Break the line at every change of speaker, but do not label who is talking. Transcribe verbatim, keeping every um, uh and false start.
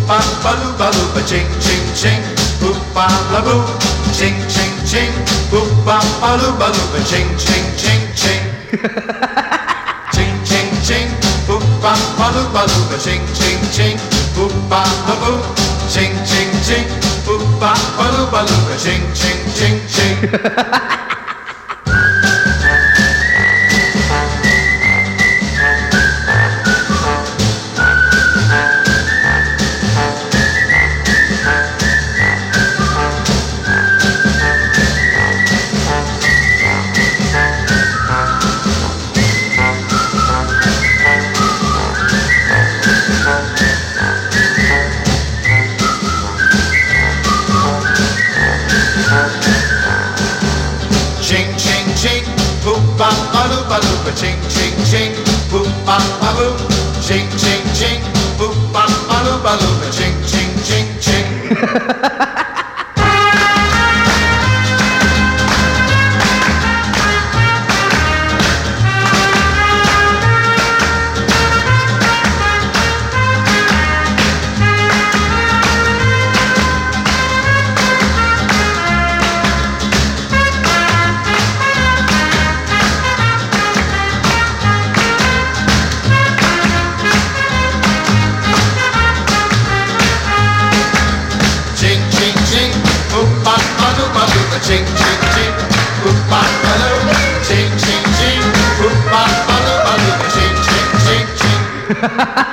ba ba loo ba loo ba ching ching ching. Boop ba la boo, ching ching ching. Boop ba ba loo ba loo ba ching ching ching ching. Ching ching ching. Boop ba ba loo ba loo ba ching ching ching. Boop ba la boo, ching ching ching. Boop ba ba loo ba loo ba ching ching ching ching. Ching ching ching, boop ba ba loo ba loo ba ching ching ching, boop ba ba boo, ching ching ching, boop ba ba loo ba loo ba ching ching ching ching. Ching ching ching, boop ba ba loo ba loo ba ching ching ching, boop ba ba loo, ching ching ching, boop ba ba loo ba loo ba ching ching ching ching.